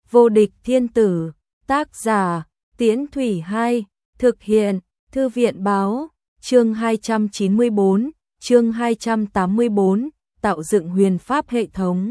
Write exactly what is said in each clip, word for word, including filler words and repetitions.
Vô địch thiên tử, tác giả, Tiễn Thủy hai, thực hiện, Thư viện báo, chương hai trăm chín mươi bốn, chương hai trăm tám mươi bốn, tạo dựng huyền pháp hệ thống.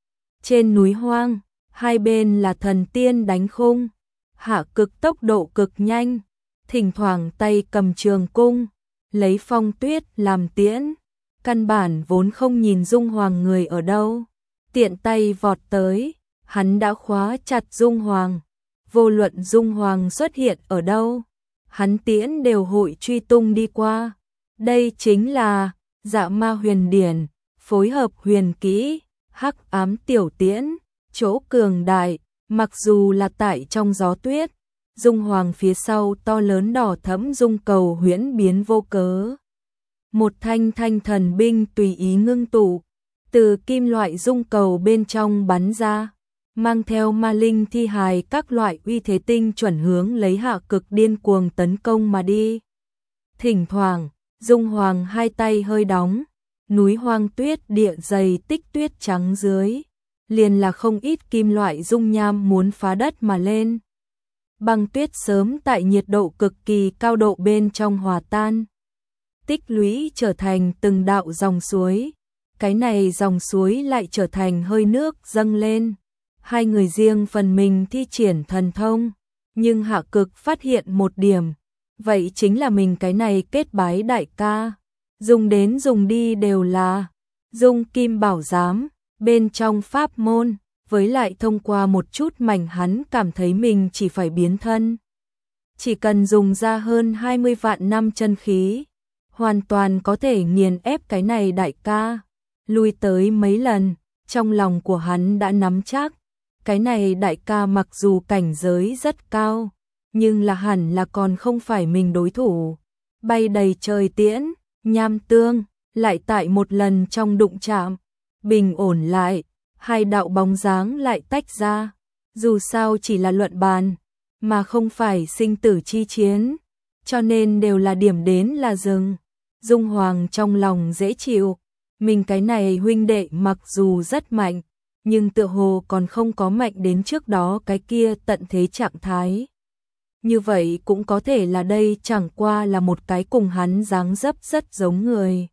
Trên núi hoang, hai bên là thần tiên đánh khung, Hạ Cực tốc độ cực nhanh, thỉnh thoảng tay cầm trường cung, lấy Phong Tuyết làm tiễn, căn bản vốn không nhìn Dung Hoàng người ở đâu, tiện tay vọt tới, hắn đã khóa chặt Dung Hoàng, vô luận Dung Hoàng xuất hiện ở đâu, hắn tiễn đều hội truy tung đi qua. Đây chính là Dạ Ma Huyền Điển, phối hợp huyền kỹ, hắc ám tiểu tiễn, chỗ cường đại, mặc dù là tại trong gió tuyết, Dung Hoàng phía sau to lớn đỏ thẫm dung cầu huyễn biến vô cớ. Một thanh thanh thần binh tùy ý ngưng tụ, từ kim loại dung cầu bên trong bắn ra, mang theo ma linh thi hài các loại uy thế tinh chuẩn hướng lấy Hạ Cực điên cuồng tấn công mà đi. Thỉnh thoảng, Dung Hoàng hai tay hơi đóng, núi hoang tuyết địa dày tích tuyết trắng dưới, liền là không ít kim loại dung nham muốn phá đất mà lên. Băng tuyết sớm tại nhiệt độ cực kỳ cao độ bên trong hòa tan, tích lũy trở thành từng đạo dòng suối, cái này dòng suối lại trở thành hơi nước dâng lên. Hai người riêng phần mình thi triển thần thông, nhưng Hạ Cực phát hiện một điểm, vậy chính là mình cái này kết bái đại ca, dùng đến dùng đi đều là Dung Kim Bảo Giám, bên trong pháp môn, với lại thông qua một chút mảnh hắn cảm thấy mình chỉ phải biến thân. Chỉ cần dùng ra hơn hai mươi vạn năm chân khí, hoàn toàn có thể nghiền ép cái này đại ca. Lui tới mấy lần, trong lòng của hắn đã nắm chắc, cái này đại ca mặc dù cảnh giới rất cao, nhưng là hẳn là còn không phải mình đối thủ. Bay đầy trời tiễn, nham tương, lại tại một lần trong đụng chạm, bình ổn lại, hai đạo bóng dáng lại tách ra. Dù sao chỉ là luận bàn, mà không phải sinh tử chi chiến, cho nên đều là điểm đến là dừng. Dung Hoàng trong lòng dễ chịu, mình cái này huynh đệ mặc dù rất mạnh, nhưng tựa hồ còn không có mạnh đến trước đó cái kia tận thế trạng thái. Như vậy cũng có thể là đây chẳng qua là một cái cùng hắn dáng dấp rất giống người.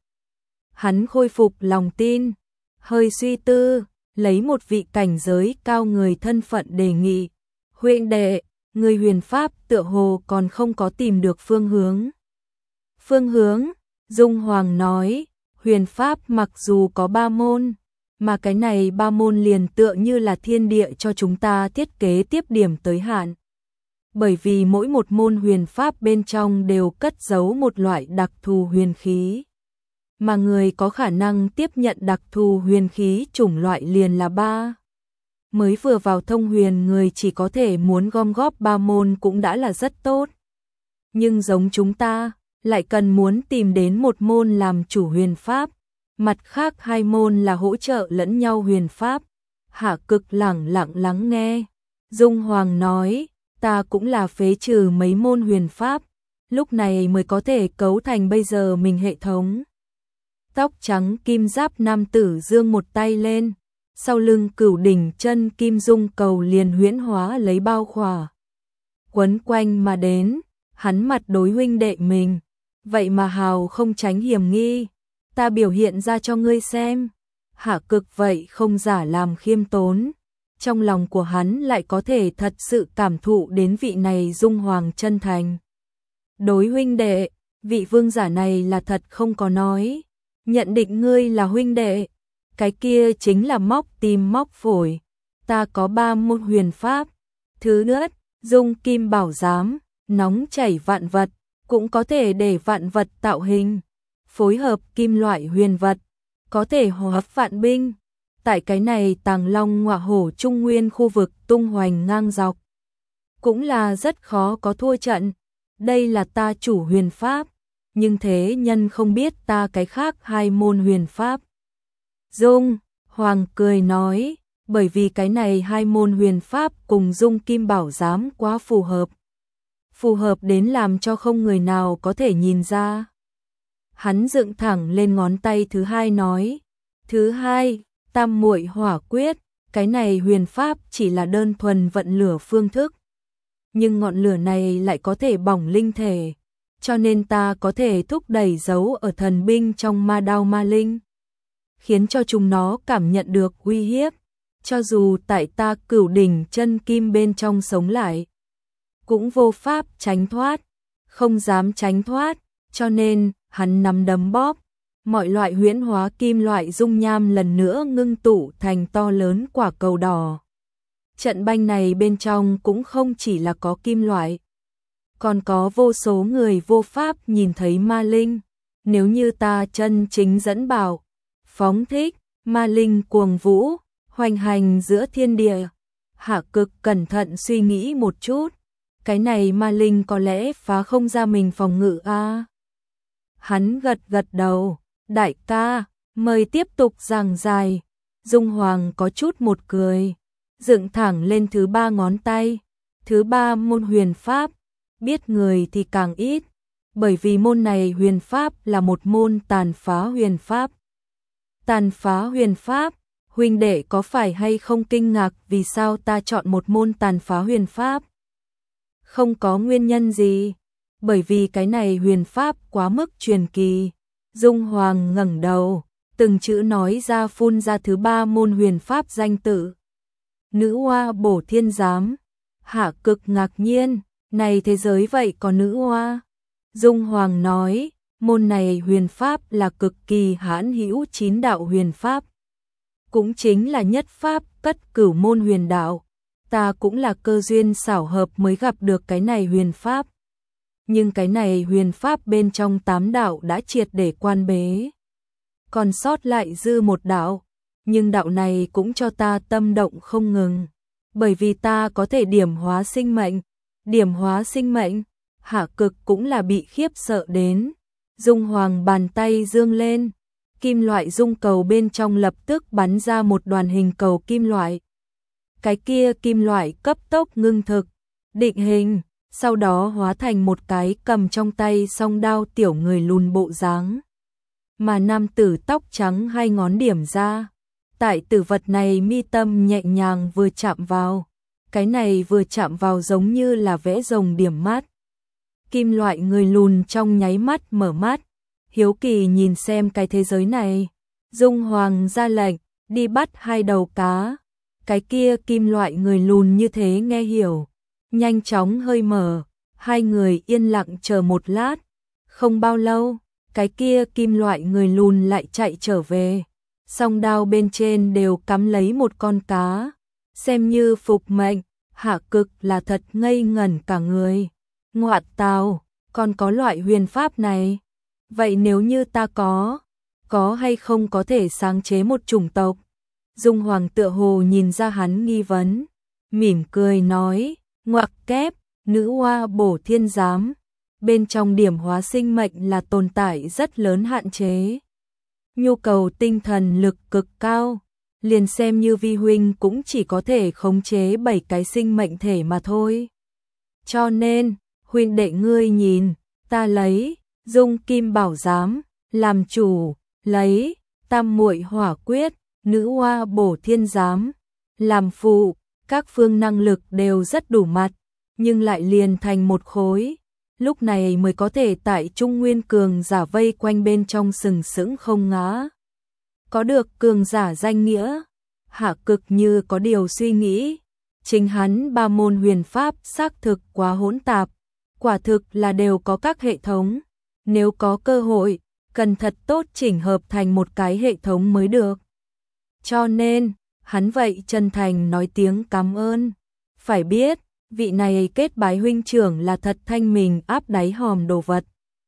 Hắn khôi phục lòng tin, hơi suy tư, lấy một vị cảnh giới cao người thân phận đề nghị. Huynh đệ, người huyền pháp tựa hồ còn không có tìm được phương hướng. Phương hướng, Dung Hoàng nói, huyền pháp mặc dù có ba môn, mà cái này ba môn liền tựa như là thiên địa cho chúng ta thiết kế tiếp điểm tới hạn. Bởi vì mỗi một môn huyền pháp bên trong đều cất giấu một loại đặc thù huyền khí, mà người có khả năng tiếp nhận đặc thù huyền khí chủng loại liền là ba. Mới vừa vào thông huyền người chỉ có thể muốn gom góp ba môn cũng đã là rất tốt. Nhưng giống chúng ta, lại cần muốn tìm đến một môn làm chủ huyền pháp, mặt khác hai môn là hỗ trợ lẫn nhau huyền pháp. Hạ Cực lẳng lặng lắng nghe. Dung Hoàng nói, ta cũng là phế trừ mấy môn huyền pháp, lúc này mới có thể cấu thành bây giờ mình hệ thống. Tóc trắng kim giáp nam tử giương một tay lên, sau lưng cửu đỉnh chân kim dung cầu liền huyễn hóa lấy bao khỏa, quấn quanh mà đến. Hắn mặt đối huynh đệ mình, vậy mà hào không tránh hiểm nghi, ta biểu hiện ra cho ngươi xem. Hạ Cực vậy không giả làm khiêm tốn, trong lòng của hắn lại có thể thật sự cảm thụ đến vị này Dung Hoàng chân thành. Đối huynh đệ, vị vương giả này là thật không có nói, nhận định ngươi là huynh đệ, cái kia chính là móc tim móc phổi. Ta có ba môn huyền pháp, thứ nhất, Dung Kim Bảo Giám, nóng chảy vạn vật, cũng có thể để vạn vật tạo hình, phối hợp kim loại huyền vật, có thể hóa vạn binh. Tại cái này Tàng Long Ngọa Hổ Trung Nguyên khu vực tung hoành ngang dọc, cũng là rất khó có thua trận. Đây là ta chủ huyền pháp, nhưng thế nhân không biết ta cái khác hai môn huyền pháp. Dung Hoàng cười nói, bởi vì cái này hai môn huyền pháp cùng Dung Kim Bảo Giám quá phù hợp. Phù hợp đến làm cho không người nào có thể nhìn ra. Hắn dựng thẳng lên ngón tay thứ hai nói, thứ hai, Tam Muội Hỏa Quyết, cái này huyền pháp chỉ là đơn thuần vận lửa phương thức. Nhưng ngọn lửa này lại có thể bỏng linh thể, cho nên ta có thể thúc đẩy dấu ở thần binh trong ma đao ma linh, khiến cho chúng nó cảm nhận được uy hiếp, cho dù tại ta cửu đỉnh chân kim bên trong sống lại, cũng vô pháp tránh thoát, không dám tránh thoát, cho nên hắn nắm đấm bóp, mọi loại huyễn hóa kim loại dung nham lần nữa ngưng tụ thành to lớn quả cầu đỏ. Trận banh này bên trong cũng không chỉ là có kim loại, còn có vô số người vô pháp nhìn thấy ma linh. Nếu như ta chân chính dẫn bảo, phóng thích, ma linh cuồng vũ, hoành hành giữa thiên địa. Hạ Cực cẩn thận suy nghĩ một chút, cái này ma linh có lẽ phá không ra mình phòng ngự a. À? Hắn gật gật đầu, đại ca, mời tiếp tục giảng dài. Dung Hoàng có chút một cười, dựng thẳng lên thứ ba ngón tay. Thứ ba môn huyền pháp, biết người thì càng ít, bởi vì môn này huyền pháp là một môn tàn phá huyền pháp. Tàn phá huyền pháp, huynh đệ có phải hay không kinh ngạc vì sao ta chọn một môn tàn phá huyền pháp? Không có nguyên nhân gì, bởi vì cái này huyền pháp quá mức truyền kỳ. Dung Hoàng ngẩng đầu, từng chữ nói ra phun ra thứ ba môn huyền pháp danh tự. Nữ Hoa Bổ Thiên Giám. Hạ Cực ngạc nhiên, này thế giới vậy có nữ hoa? Dung Hoàng nói, môn này huyền pháp là cực kỳ hãn hữu chín đạo huyền pháp, cũng chính là nhất pháp cất cửu môn huyền đạo. Ta cũng là cơ duyên xảo hợp mới gặp được cái này huyền pháp. Nhưng cái này huyền pháp bên trong tám đạo đã triệt để quan bế, còn sót lại dư một đạo, nhưng đạo này cũng cho ta tâm động không ngừng, bởi vì ta có thể điểm hóa sinh mệnh. Điểm hóa sinh mệnh, Hạ Cực cũng là bị khiếp sợ đến. Dung Hoàng bàn tay dương lên, kim loại dung cầu bên trong lập tức bắn ra một đoàn hình cầu kim loại. Cái kia kim loại cấp tốc ngưng thực, định hình, sau đó hóa thành một cái cầm trong tay song đao tiểu người lùn bộ dáng. Mà nam tử tóc trắng hai ngón điểm ra, tại tử vật này mi tâm nhẹ nhàng vừa chạm vào, cái này vừa chạm vào giống như là vẽ rồng điểm mắt. Kim loại người lùn trong nháy mắt mở mắt, hiếu kỳ nhìn xem cái thế giới này. Dung Hoàng ra lệnh, đi bắt hai đầu cá. Cái kia kim loại người lùn như thế nghe hiểu, nhanh chóng hơi mở, hai người yên lặng chờ một lát. Không bao lâu, cái kia kim loại người lùn lại chạy trở về, song đao bên trên đều cắm lấy một con cá, xem như phục mệnh. Hạ Cực là thật ngây ngẩn cả người. Ngoại tào, còn có loại huyền pháp này. Vậy nếu như ta có, có hay không có thể sáng chế một chủng tộc? Dung Hoàng tựa hồ nhìn ra hắn nghi vấn, mỉm cười nói, ngoặc kép, Nữ Hoa Bổ Thiên Giám. Bên trong điểm hóa sinh mệnh là tồn tại rất lớn hạn chế, nhu cầu tinh thần lực cực cao. Liền xem như vi huynh cũng chỉ có thể khống chế bảy cái sinh mệnh thể mà thôi. Cho nên, huynh đệ ngươi nhìn, ta lấy Dung Kim Bảo Giám làm chủ, lấy Tam Muội Hỏa Quyết, Nữ Hoa Bổ Thiên Giám làm phụ. Các phương năng lực đều rất đủ mặt, nhưng lại liền thành một khối. Lúc này mới có thể tại Trung Nguyên cường giả vây quanh bên trong sừng sững không ngã. Có được cường giả danh nghĩa, Hạ Cực như có điều suy nghĩ. Chính hắn ba môn huyền pháp xác thực quá hỗn tạp, quả thực là đều có các hệ thống. Nếu có cơ hội, cần thật tốt chỉnh hợp thành một cái hệ thống mới được. Cho nên, hắn vậy chân thành nói tiếng cảm ơn. Phải biết, vị này kết bái huynh trưởng là thật thanh mình áp đáy hòm đồ vật.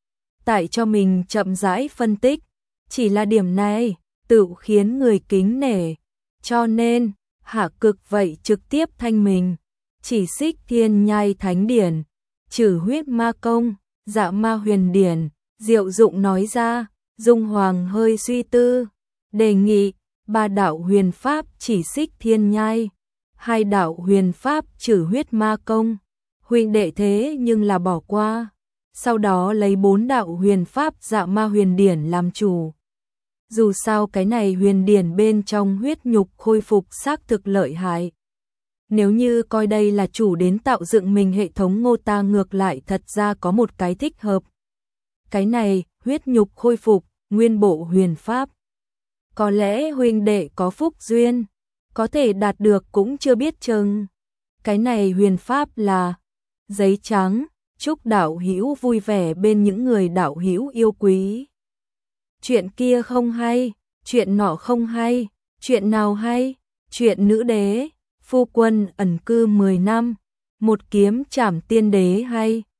Tại cho mình chậm rãi phân tích, chỉ là điểm này tự khiến người kính nể. Cho nên, Hạ Cực vậy trực tiếp thanh mình, chỉ xích thiên nhai thánh điển, trừ huyết ma công, dạ ma huyền điển. Diệu dụng nói ra. Dung Hoàng hơi suy tư, đề nghị ba đạo huyền pháp chỉ xích thiên nhai, hai đạo huyền pháp trừ huyết ma công. Huynh đệ thế nhưng là bỏ qua, sau đó lấy bốn đạo huyền pháp dạ ma huyền điển làm chủ. Dù sao cái này huyền điển bên trong huyết nhục khôi phục xác thực lợi hại. Nếu như coi đây là chủ đến tạo dựng mình hệ thống, Ngô ta ngược lại thật ra có một cái thích hợp. Cái này, huyết nhục khôi phục, nguyên bộ huyền pháp. Có lẽ huynh đệ có phúc duyên, có thể đạt được cũng chưa biết chừng. Cái này huyền pháp là giấy trắng, chúc đạo hữu vui vẻ bên những người đạo hữu yêu quý. Chuyện kia không hay, chuyện nọ không hay, chuyện nào hay? Chuyện nữ đế, phu quân ẩn cư mười năm, một kiếm trảm tiên đế hay.